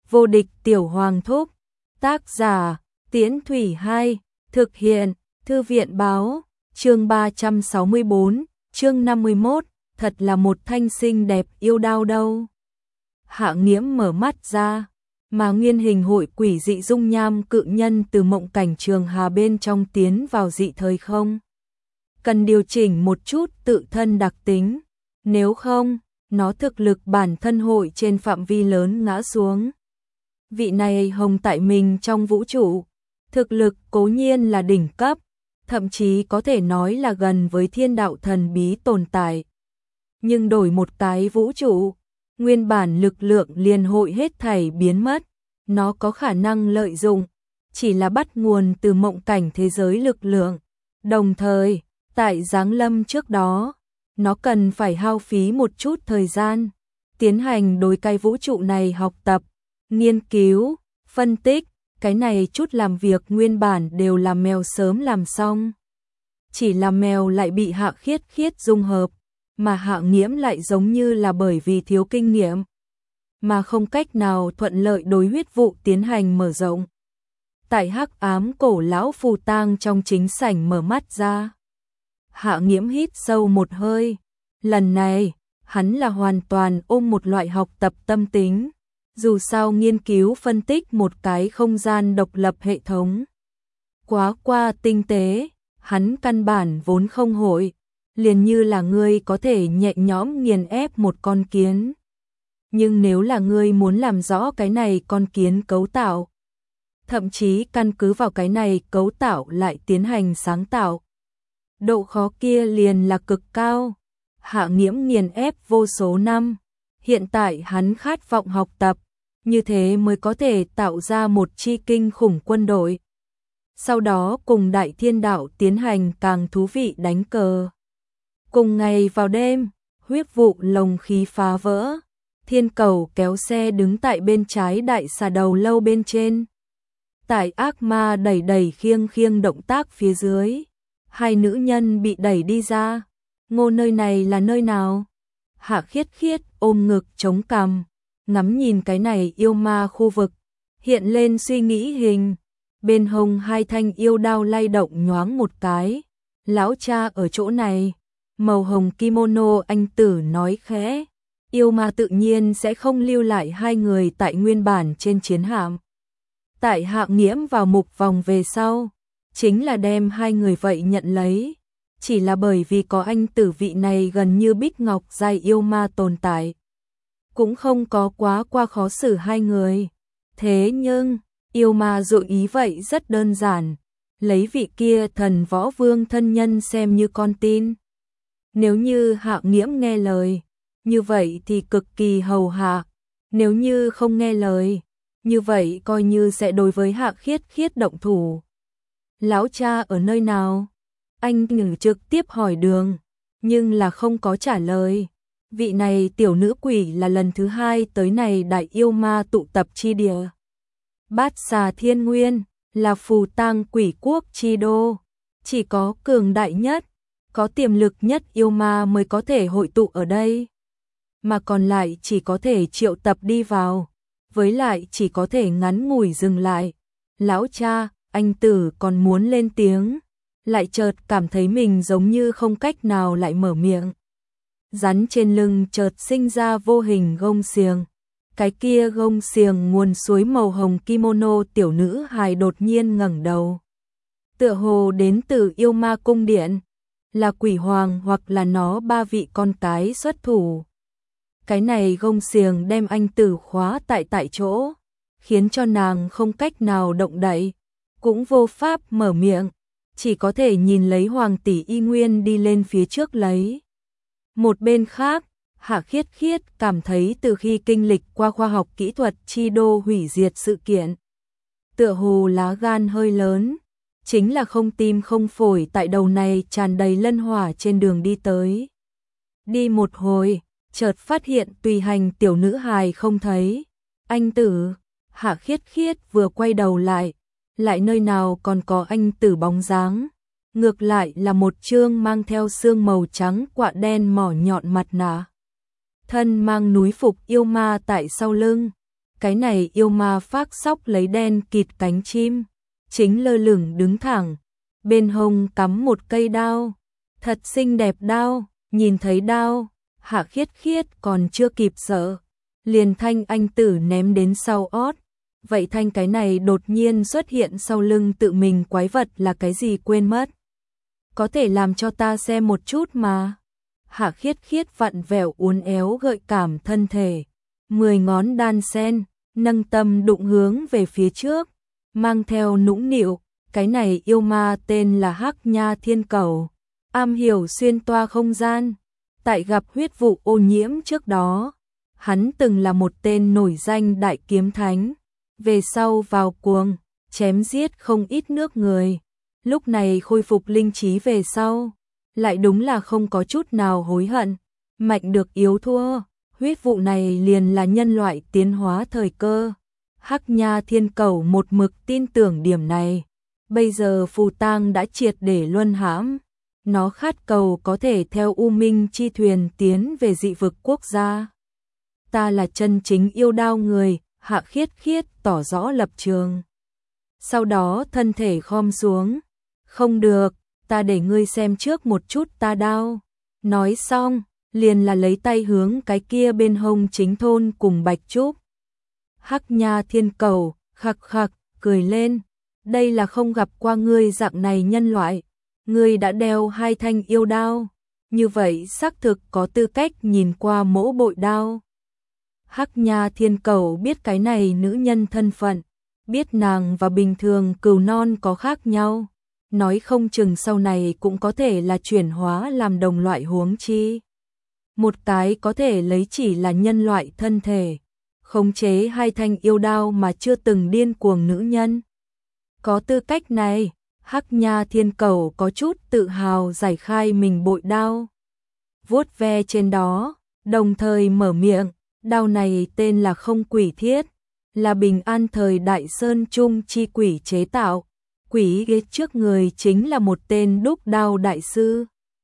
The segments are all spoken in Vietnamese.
Vô địch tiểu hoàng thúc. Tác giả, Tiễn Thủy 2, thực hiện, Thư viện báo, chương 364, chương 51, thật là một thanh xinh đẹp yêu đao đâu. Hạ Nghiễm mở mắt ra, mà nguyên hình hội quỷ dị dung nham cự nhân từ mộng cảnh trường hà bên trong tiến vào dị thời không. Cần điều chỉnh một chút tự thân đặc tính, nếu không, nó thực lực bản thân hội trên phạm vi lớn ngã xuống. Vị này hồng tại mình trong vũ trụ, thực lực cố nhiên là đỉnh cấp, thậm chí có thể nói là gần với thiên đạo thần bí tồn tại. Nhưng đổi một cái vũ trụ, nguyên bản lực lượng liền hội hết thảy biến mất, nó có khả năng lợi dụng, chỉ là bắt nguồn từ mộng cảnh thế giới lực lượng. Đồng thời, tại giáng lâm trước đó, nó cần phải hao phí một chút thời gian, tiến hành đối cái vũ trụ này học tập, nghiên cứu, phân tích, cái này chút làm việc nguyên bản đều là mèo sớm làm xong. Chỉ là mèo lại bị Hạ Khiết Khiết dung hợp, mà Hạ Nghiễm lại giống như là bởi vì thiếu kinh nghiệm, mà không cách nào thuận lợi đối huyết vụ tiến hành mở rộng. Tại hắc ám cổ lão phù tang trong chính sảnh mở mắt ra. Hạ Nghiễm hít sâu một hơi, lần này, hắn là hoàn toàn ôm một loại học tập tâm tính, dù sao nghiên cứu phân tích một cái không gian độc lập hệ thống. Quá qua tinh tế, hắn căn bản vốn không hội, liền như là ngươi có thể nhẹ nhõm nghiền ép một con kiến. Nhưng nếu là ngươi muốn làm rõ cái này con kiến cấu tạo, thậm chí căn cứ vào cái này cấu tạo lại tiến hành sáng tạo, độ khó kia liền là cực cao. Hạ Nghiễm nghiền ép vô số năm, hiện tại hắn khát vọng học tập, như thế mới có thể tạo ra một chi kinh khủng quân đội. Sau đó cùng Đại Thiên Đạo tiến hành càng thú vị đánh cờ. Cùng ngày vào đêm, huyết vụ lồng khí phá vỡ, Thiên Cầu kéo xe đứng tại bên trái đại xà đầu lâu bên trên. Tại ác ma đẩy đẩy khiêng khiêng động tác phía dưới, hai nữ nhân bị đẩy đi ra. Ngô, nơi này là nơi nào? Hạ Khiết Khiết ôm ngực chống cằm, ngắm nhìn cái này yêu ma khu vực, hiện lên suy nghĩ hình. Bên hông hai thanh yêu đao lay động nhoáng một cái. Lão cha ở chỗ này. Màu hồng kimono anh tử nói khẽ. Yêu ma tự nhiên sẽ không lưu lại hai người tại nguyên bản trên chiến hạm. Tại Hạ Nghiễm vào mục vòng về sau, chính là đem hai người vậy nhận lấy. Chỉ là bởi vì có anh tử vị này gần như bích ngọc giai yêu ma tồn tại, cũng không có quá qua khó xử hai người. Thế nhưng, yêu ma dụ ý vậy rất đơn giản, lấy vị kia thần võ vương thân nhân xem như con tin. Nếu như Hạ Nghiễm nghe lời, như vậy thì cực kỳ hầu hạ. Nếu như không nghe lời, như vậy coi như sẽ đối với Hạ Khiết Khiết động thủ. Lão cha ở nơi nào? Anh ngừng trực tiếp hỏi đường, nhưng là không có trả lời. Vị này tiểu nữ quỷ là lần thứ hai tới này đại yêu ma tụ tập chi địa. Bát Xà Thiên Nguyên là phù tang quỷ quốc chi đô, chỉ có cường đại nhất, có tiềm lực nhất yêu ma mới có thể hội tụ ở đây, mà còn lại chỉ có thể triệu tập đi vào, với lại chỉ có thể ngắn ngủi dừng lại. Lão cha, anh tử còn muốn lên tiếng, lại chợt cảm thấy mình giống như không cách nào lại mở miệng. Rắn trên lưng chợt sinh ra vô hình gông xiềng. Cái kia gông xiềng nguồn suối màu hồng kimono tiểu nữ hài đột nhiên ngẩng đầu. Tựa hồ đến từ yêu ma cung điện, là quỷ hoàng hoặc là nó ba vị con cái xuất thủ. Cái này gông xiềng đem anh tử khóa tại chỗ, khiến cho nàng không cách nào động đậy, cũng vô pháp mở miệng, chỉ có thể nhìn lấy Hoàng tỷ y nguyên đi lên phía trước lấy. Một bên khác, Hạ Khiết Khiết cảm thấy từ khi kinh lịch qua khoa học kỹ thuật chi đô hủy diệt sự kiện, tựa hồ lá gan hơi lớn, chính là không tim không phổi tại đầu này tràn đầy lân hỏa trên đường đi tới. Đi một hồi, chợt phát hiện tùy hành tiểu nữ hài không thấy. Anh tử, Hạ Khiết Khiết vừa quay đầu lại nơi nào còn có anh tử bóng dáng, ngược lại là một trương mang theo xương màu trắng quạ đen mỏ nhọn mặt nạ. Thân mang núi phục yêu ma tại sau lưng, cái này yêu ma phác sóc lấy đen kịt cánh chim, chính lơ lửng đứng thẳng, bên hông cắm một cây đao, thật xinh đẹp đao, nhìn thấy đao, Hạ Khiết Khiết còn chưa kịp sợ, liền thanh anh tử ném đến sau ót. Vậy thanh cái này đột nhiên xuất hiện sau lưng tự mình quái vật là cái gì quên mất. Có thể làm cho ta xem một chút mà. Hạ Khiết Khiết vặn vẹo uốn éo gợi cảm thân thể, 10 ngón đan sen, nâng tâm đụng hướng về phía trước, mang theo nũng nịu, cái này yêu ma tên là Hắc Nha Thiên Cẩu, am hiểu xuyên toa không gian. Tại gặp huyết vụ ô nhiễm trước đó, hắn từng là một tên nổi danh đại kiếm thánh, về sau vào cuồng, chém giết không ít nước người, lúc này khôi phục linh trí về sau, lại đúng là không có chút nào hối hận, mạnh được yếu thua, huyết vụ này liền là nhân loại tiến hóa thời cơ. Hắc Nha Thiên Cẩu một mực tin tưởng điểm này, bây giờ phù tang đã triệt để luân hãm, nó khát cầu có thể theo U Minh chi thuyền tiến về dị vực quốc gia. Ta là chân chính yêu đao người, Hạ Khiết Khiết tỏ rõ lập trường. Sau đó thân thể khom xuống, không được, ta để ngươi xem trước một chút ta đao. Nói xong, liền là lấy tay hướng cái kia bên hông Chính Thôn cùng Bạch Trúc. Hắc Nha Thiên Cẩu, khặc khặc, cười lên, đây là không gặp qua ngươi dạng này nhân loại, ngươi đã đeo 2 thanh yêu đao, như vậy xác thực có tư cách nhìn qua mỗ bội đao. Hắc Nha Thiên Cẩu biết cái này nữ nhân thân phận, biết nàng và bình thường cừu non có khác nhau, nói không chừng sau này cũng có thể là chuyển hóa làm đồng loại huống chi. Một cái có thể lấy chỉ là nhân loại thân thể, khống chế 2 thanh yêu đao mà chưa từng điên cuồng nữ nhân. Có tư cách này, Hắc Nha Thiên Cẩu có chút tự hào giải khai mình bội đao, vuốt ve trên đó, đồng thời mở miệng, đao này tên là Không Quỷ Thiết, là bình an thời Đại Sơn Trung chi quỷ chế tạo, quỷ ghế trước người chính là một tên đúc đao đại sư.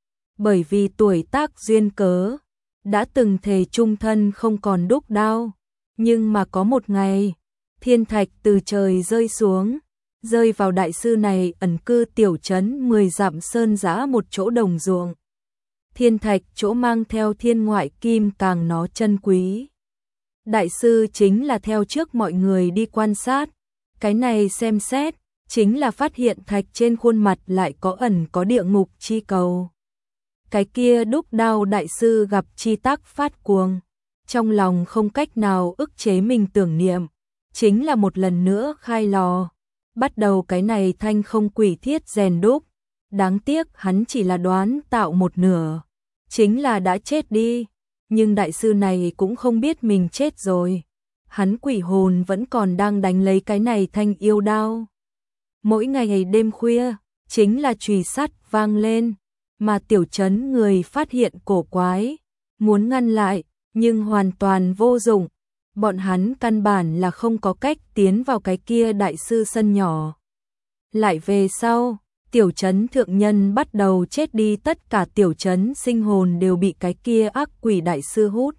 Bởi vì tuổi tác duyên cớ, đã từng thề chung thân không còn đúc đao, nhưng mà có một ngày, thiên thạch từ trời rơi xuống, rơi vào đại sư này ẩn cư tiểu trấn 10 dặm sơn giã một chỗ đồng ruộng. Thiên thạch chỗ mang theo thiên ngoại kim càng nó chân quý. Đại sư chính là theo trước mọi người đi quan sát, cái này xem xét, chính là phát hiện thạch trên khuôn mặt lại có ẩn có địa ngục chi cầu. Cái kia đúc đao đại sư gặp chi tắc phát cuồng, trong lòng không cách nào ức chế mình tưởng niệm, chính là một lần nữa khai lò, bắt đầu cái này thanh không quỷ thiết rèn đúc, đáng tiếc hắn chỉ là đoán tạo một nửa, chính là đã chết đi, nhưng đại sư này cũng không biết mình chết rồi, hắn quỷ hồn vẫn còn đang đánh lấy cái này thanh yêu đao. Mỗi ngày đêm khuya, chính là chùy sắt vang lên, mà tiểu trấn người phát hiện cổ quái, muốn ngăn lại, nhưng hoàn toàn vô dụng. Bọn hắn căn bản là không có cách tiến vào cái kia đại sư sân nhỏ. Lại về sau, tiểu trấn thượng nhân bắt đầu chết đi, tất cả tiểu trấn sinh hồn đều bị cái kia ác quỷ đại sư hút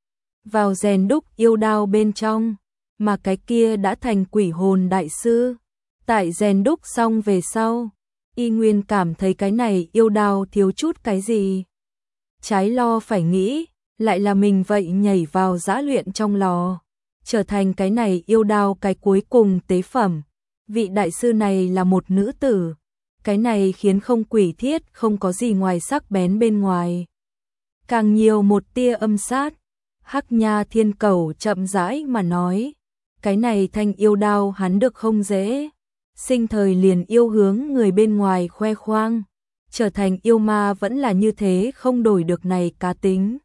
vào rèn đúc yêu đao bên trong, mà cái kia đã thành quỷ hồn đại sư. Tại rèn đúc xong về sau, y nguyên cảm thấy cái này yêu đao thiếu chút cái gì. Trái lo phải nghĩ, lại là mình vậy nhảy vào giã luyện trong lò, trở thành cái này yêu đao cái cuối cùng tế phẩm. Vị đại sư này là một nữ tử, cái này khiến không quỷ thiết không có gì ngoài sắc bén bên ngoài, càng nhiều một tia âm sát. Hắc Nha Thiên Cẩu chậm rãi mà nói, cái này thanh yêu đao hắn được không dễ, sinh thời liền yêu hướng người bên ngoài khoe khoang, trở thành yêu ma vẫn là như thế không đổi được này cá tính.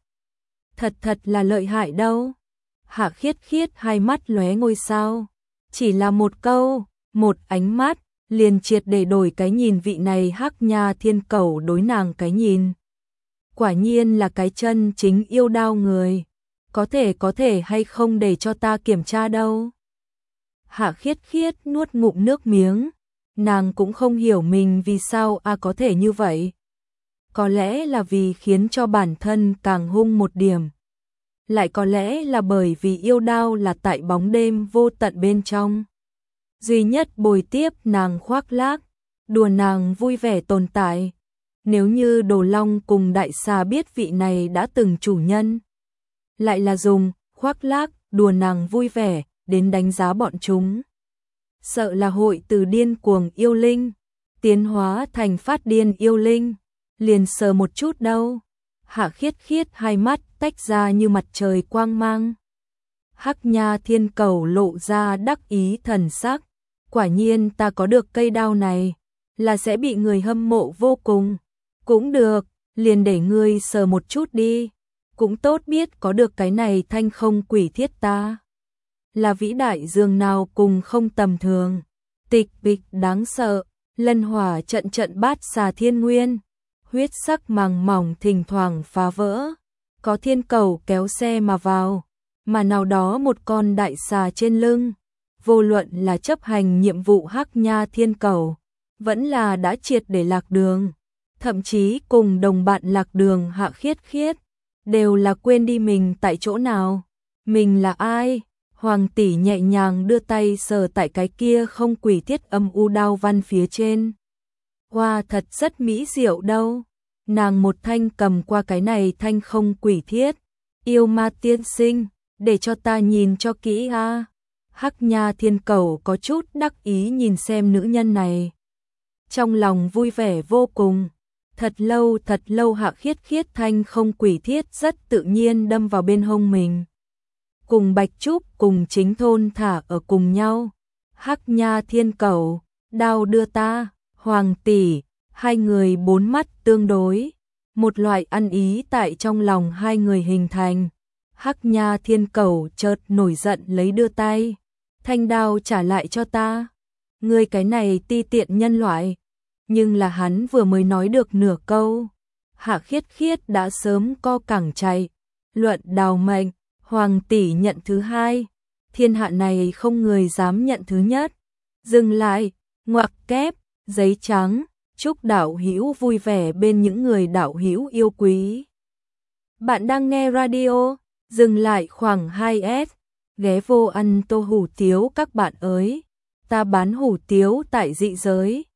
Thật là lợi hại đâu. Hạ Khiết Khiết hai mắt lóe ngôi sao, chỉ là một câu, một ánh mắt, liền triệt để đổi cái nhìn vị này Hắc Nha Thiên Cẩu đối nàng cái nhìn. Quả nhiên là cái chân chính yêu đao người, có thể hay không để cho ta kiểm tra đâu. Hạ Khiết Khiết nuốt ngụm nước miếng, nàng cũng không hiểu mình vì sao có thể như vậy. Có lẽ là vì khiến cho bản thân càng hung một điểm. lại có lẽ là bởi vì yêu đao là tại bóng đêm vô tận bên trong. Duy nhất bồi tiếp nàng khoác lác, đùa nàng vui vẻ tồn tại. Nếu như Đồ Long cùng Đại Xà biết vị này đã từng chủ nhân, lại là dùng khoác lác đùa nàng vui vẻ đến đánh giá bọn chúng, sợ là hội từ điên cuồng yêu linh tiến hóa thành phát điên yêu linh, liền sờ một chút đâu. Hạ Khiết Khiết hai mắt tách ra như mặt trời quang mang. Hắc Nha Thiên Cầu lộ ra đắc ý thần sắc, quả nhiên ta có được cây đao này là sẽ bị người hâm mộ vô cùng. Cũng được, liền để ngươi sờ một chút đi, cũng tốt, biết có được cái này thanh không quỷ thiết ta là vĩ đại dường nào cùng không tầm thường. Tịch bịch đáng sợ, lân hỏa trận trận bát xà thiên nguyên, huyết sắc màng mỏng thỉnh thoảng phá vỡ, có thiên cầu kéo xe mà vào, mà nào đó một con đại xà trên lưng. Vô luận là chấp hành nhiệm vụ Hắc Nha Thiên Cầu, vẫn là đã triệt để lạc đường, thậm chí cùng đồng bạn lạc đường Hạ Khiết Khiết, đều là quên đi mình tại chỗ nào, mình là ai. Hoàng tỷ nhẹ nhàng đưa tay sờ tại cái kia không quỷ thiết âm u đao văn phía trên. Wow, thật rất mỹ diệu đâu. Nàng một thanh cầm qua cái này thanh không quỷ thiết. Yêu ma tiên sinh, để cho ta nhìn cho kỹ a. Hắc Nha Thiên Cầu có chút đắc ý nhìn xem nữ nhân này, trong lòng vui vẻ vô cùng. Thật lâu Hạ Khiết Khiết thanh không quỷ thiết rất tự nhiên đâm vào bên hông mình, cùng Bạch Trúc cùng Chính Thôn thả ở cùng nhau. Hắc Nha Thiên Cầu, đao đưa ta. Hoàng tỷ, hai người bốn mắt tương đối, một loại ăn ý tại trong lòng hai người hình thành. Hắc Nha Thiên Cầu chợt nổi giận lấy đưa tay, thanh đao trả lại cho ta. Ngươi cái này ti tiện nhân loại. Nhưng là hắn vừa mới nói được nửa câu, Hạ Khiết Khiết đã sớm co cẳng chạy. Luận đào mệnh, Hoàng tỷ nhận thứ hai, thiên hạ này không người dám nhận thứ nhất. Dừng lại, ngoặc kép, giấy trắng, chúc đạo hữu vui vẻ bên những người đạo hữu yêu quý. Bạn đang nghe radio, dừng lại khoảng 2S, ghé vô ăn tô hủ tiếu các bạn ơi. Ta bán hủ tiếu tại dị giới.